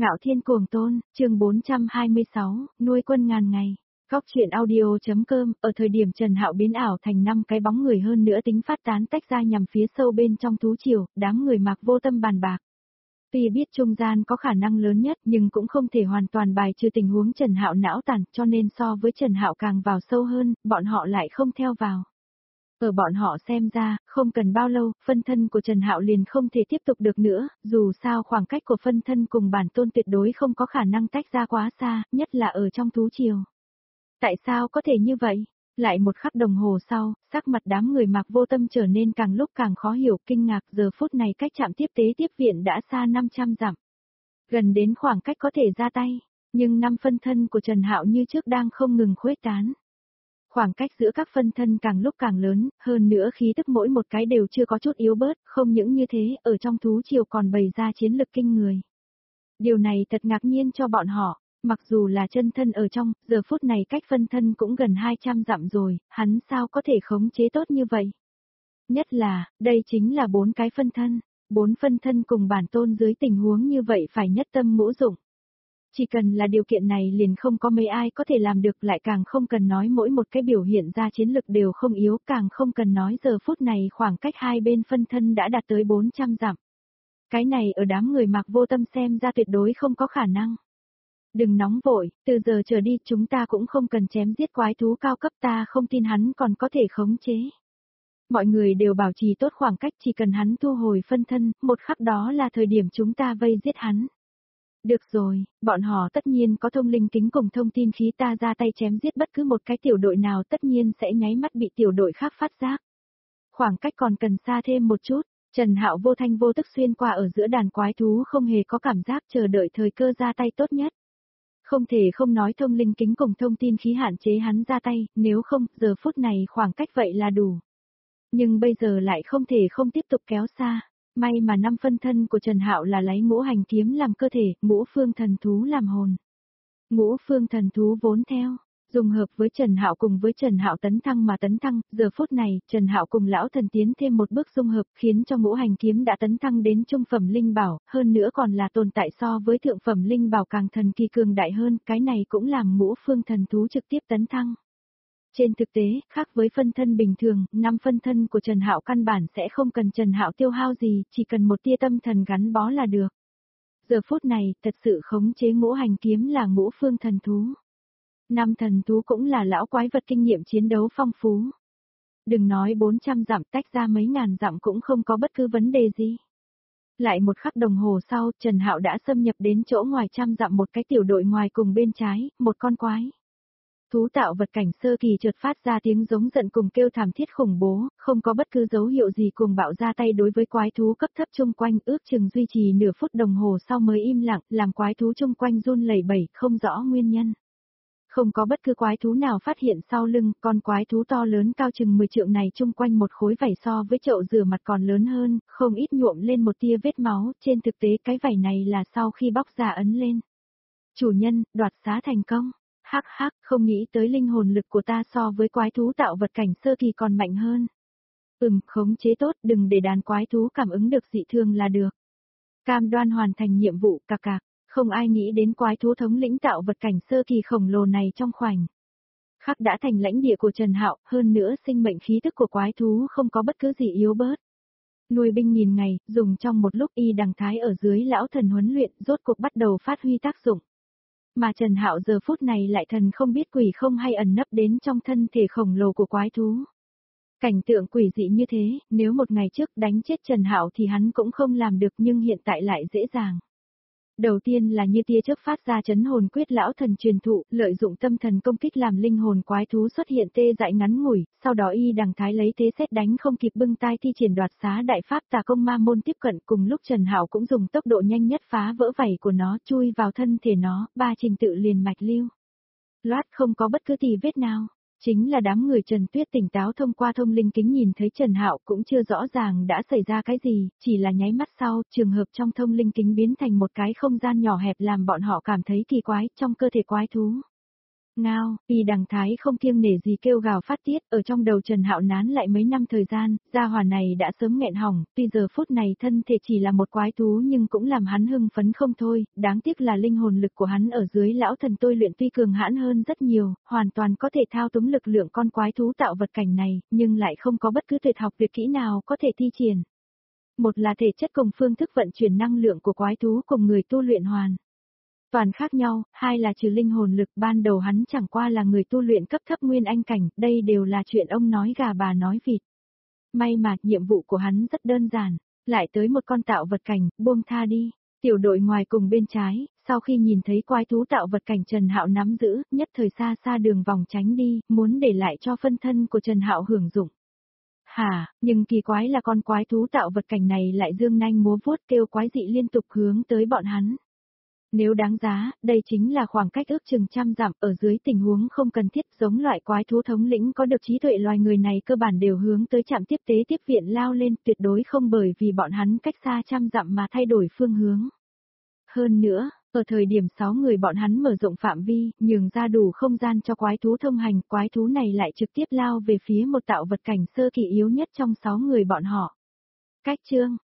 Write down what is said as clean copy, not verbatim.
Ngạo Thiên Cuồng Tôn, chương 426, nuôi quân ngàn ngày. Góc truyện audio.com, ở thời điểm Trần Hạo biến ảo thành 5 cái bóng người hơn nữa tính phát tán tách ra nhằm phía sâu bên trong thú triều, đám người Mạc Vô Tâm bàn bạc. Tuy biết trung gian có khả năng lớn nhất nhưng cũng không thể hoàn toàn bài trừ tình huống Trần Hạo não tàn, cho nên so với Trần Hạo càng vào sâu hơn, bọn họ lại không theo vào. Ở bọn họ xem ra, không cần bao lâu, phân thân của Trần Hạo liền không thể tiếp tục được nữa, dù sao khoảng cách của phân thân cùng bản tôn tuyệt đối không có khả năng tách ra quá xa, nhất là ở trong thú triều. Tại sao có thể như vậy? Lại một khắc đồng hồ sau, sắc mặt đám người Mạc Vô Tâm trở nên càng lúc càng khó hiểu, kinh ngạc, giờ phút này cách trạm tiếp tế tiếp viện đã xa 500 dặm. Gần đến khoảng cách có thể ra tay, nhưng 5 phân thân của Trần Hạo như trước đang không ngừng khuếch tán. Khoảng cách giữa các phân thân càng lúc càng lớn, hơn nữa khí tức mỗi một cái đều chưa có chút yếu bớt, không những như thế, ở trong thú triều còn bày ra chiến lực kinh người. Điều này thật ngạc nhiên cho bọn họ, mặc dù là chân thân ở trong, giờ phút này cách phân thân cũng gần 200 dặm rồi, hắn sao có thể khống chế tốt như vậy? Nhất là, đây chính là 4 cái phân thân, 4 phân thân cùng bản tôn dưới tình huống như vậy phải nhất tâm ngũ dụng. Chỉ cần là điều kiện này liền không có mấy ai có thể làm được, lại càng không cần nói mỗi một cái biểu hiện ra chiến lực đều không yếu, càng không cần nói giờ phút này khoảng cách hai bên phân thân đã đạt tới 400 dặm. Cái này ở đám người Mạc Vô Tâm xem ra tuyệt đối không có khả năng. Đừng nóng vội, từ giờ trở đi chúng ta cũng không cần chém giết quái thú cao cấp, ta không tin hắn còn có thể khống chế. Mọi người đều bảo trì tốt khoảng cách, chỉ cần hắn thu hồi phân thân, một khắc đó là thời điểm chúng ta vây giết hắn. Được rồi, bọn họ tất nhiên có thông linh kính cùng thông tin khí, ta ra tay chém giết bất cứ một cái tiểu đội nào tất nhiên sẽ nháy mắt bị tiểu đội khác phát giác. Khoảng cách còn cần xa thêm một chút, Trần Hạo vô thanh vô tức xuyên qua ở giữa đàn quái thú, không hề có cảm giác, chờ đợi thời cơ ra tay tốt nhất. Không thể không nói thông linh kính cùng thông tin khí hạn chế hắn ra tay, nếu không, giờ phút này khoảng cách vậy là đủ. Nhưng bây giờ lại không thể không tiếp tục kéo xa. May mà 5 phân thân của Trần Hạo là lấy ngũ hành kiếm làm cơ thể, ngũ phương thần thú làm hồn. Ngũ phương thần thú vốn theo, dùng hợp với Trần Hạo cùng với Trần Hạo tấn thăng mà tấn thăng, giờ phút này, Trần Hạo cùng lão thần tiến thêm một bước dung hợp, khiến cho ngũ hành kiếm đã tấn thăng đến trung phẩm linh bảo, hơn nữa còn là tồn tại so với thượng phẩm linh bảo càng thần kỳ cường đại hơn, cái này cũng làm ngũ phương thần thú trực tiếp tấn thăng. Trên thực tế, khác với phân thân bình thường, 5 phân thân của Trần Hạo căn bản sẽ không cần Trần Hạo tiêu hao gì, chỉ cần một tia tâm thần gắn bó là được. Giờ phút này, thật sự khống chế ngũ hành kiếm là ngũ phương thần thú. 5 thần thú cũng là lão quái vật kinh nghiệm chiến đấu phong phú. Đừng nói 400 dặm, tách ra mấy ngàn dặm cũng không có bất cứ vấn đề gì. Lại một khắc đồng hồ sau, Trần Hạo đã xâm nhập đến chỗ ngoài trăm dặm một cái tiểu đội ngoài cùng bên trái, một con quái. Thú tạo vật cảnh sơ kỳ chợt phát ra tiếng giống giận cùng kêu thảm thiết khủng bố, không có bất cứ dấu hiệu gì cuồng bạo ra tay đối với quái thú cấp thấp chung quanh, ước chừng duy trì nửa phút đồng hồ sau mới im lặng, làm quái thú chung quanh run lẩy bẩy, không rõ nguyên nhân. Không có bất cứ quái thú nào phát hiện sau lưng, con quái thú to lớn cao chừng 10 trượng này chung quanh một khối vảy so với chậu rửa mặt còn lớn hơn, không ít nhuộm lên một tia vết máu, trên thực tế cái vảy này là sau khi bóc ra ấn lên. Chủ nhân, đoạt xá thành công. Hắc hắc, không nghĩ tới linh hồn lực của ta so với quái thú tạo vật cảnh sơ kỳ còn mạnh hơn. Khống chế tốt, đừng để đàn quái thú cảm ứng được dị thường là được. Cam đoan hoàn thành nhiệm vụ, cạc cạc, không ai nghĩ đến quái thú thống lĩnh tạo vật cảnh sơ kỳ khổng lồ này trong khoảnh khắc đã thành lãnh địa của Trần Hạo, hơn nữa sinh mệnh khí tức của quái thú không có bất cứ gì yếu bớt. Nuôi binh nghìn ngày, dùng trong một lúc y đằng thái ở dưới lão thần huấn luyện, rốt cuộc bắt đầu phát huy tác dụng. Mà Trần Hạo giờ phút này lại thần không biết quỷ không hay ẩn nấp đến trong thân thể khổng lồ của quái thú. Cảnh tượng quỷ dị như thế, nếu một ngày trước đánh chết Trần Hạo thì hắn cũng không làm được, nhưng hiện tại lại dễ dàng. Đầu tiên là như tia chớp phát ra chấn hồn quyết lão thần truyền thụ, lợi dụng tâm thần công kích làm linh hồn quái thú xuất hiện tê dại ngắn ngủi, sau đó y đằng thái lấy thế xét đánh không kịp bưng tai thi triển đoạt xá đại pháp tà công ma môn tiếp cận, cùng lúc Trần Hạo cũng dùng tốc độ nhanh nhất phá vỡ vảy của nó, chui vào thân thể nó, 3 trình tự liền mạch lưu. Loát không có bất cứ tì vết nào. Chính là đám người Trần Tuyết tỉnh táo thông qua thông linh kính nhìn thấy Trần Hạo cũng chưa rõ ràng đã xảy ra cái gì, chỉ là nháy mắt sau, trường hợp trong thông linh kính biến thành một cái không gian nhỏ hẹp làm bọn họ cảm thấy kỳ quái trong cơ thể quái thú. Ngao, Y Đằng Thái không kiêng nể gì kêu gào phát tiết, ở trong đầu Trần Hạo nán lại mấy năm thời gian, gia hỏa này đã sớm nghẹn hỏng, tuy giờ phút này thân thể chỉ là một quái thú nhưng cũng làm hắn hưng phấn không thôi, đáng tiếc là linh hồn lực của hắn ở dưới lão thần tôi luyện tuy cường hãn hơn rất nhiều, hoàn toàn có thể thao túng lực lượng con quái thú tạo vật cảnh này, nhưng lại không có bất cứ tuyệt học tuyệt kỹ nào có thể thi triển. Một là thể chất cùng phương thức vận chuyển năng lượng của quái thú cùng người tu luyện hoàn toàn khác nhau, hai là trừ linh hồn lực ban đầu hắn chẳng qua là người tu luyện cấp thấp nguyên anh cảnh, đây đều là chuyện ông nói gà bà nói vịt. May mà nhiệm vụ của hắn rất đơn giản, lại tới một con tạo vật cảnh, buông tha đi. Tiểu đội ngoài cùng bên trái, sau khi nhìn thấy quái thú tạo vật cảnh Trần Hạo nắm giữ, nhất thời xa xa đường vòng tránh đi, muốn để lại cho phân thân của Trần Hạo hưởng dụng. Hả, nhưng kỳ quái là con quái thú tạo vật cảnh này lại dương nanh múa vuốt kêu quái dị liên tục hướng tới bọn hắn. Nếu đáng giá, đây chính là khoảng cách ước chừng 100 dặm, ở dưới tình huống không cần thiết, giống loại quái thú thống lĩnh có được trí tuệ loài người này cơ bản đều hướng tới trạm tiếp tế tiếp viện lao lên, tuyệt đối không bởi vì bọn hắn cách xa 100 dặm mà thay đổi phương hướng. Hơn nữa, ở thời điểm 6 người bọn hắn mở rộng phạm vi, nhường ra đủ không gian cho quái thú thông hành, quái thú này lại trực tiếp lao về phía một tạo vật cảnh sơ kỳ yếu nhất trong 6 người bọn họ. Cách chương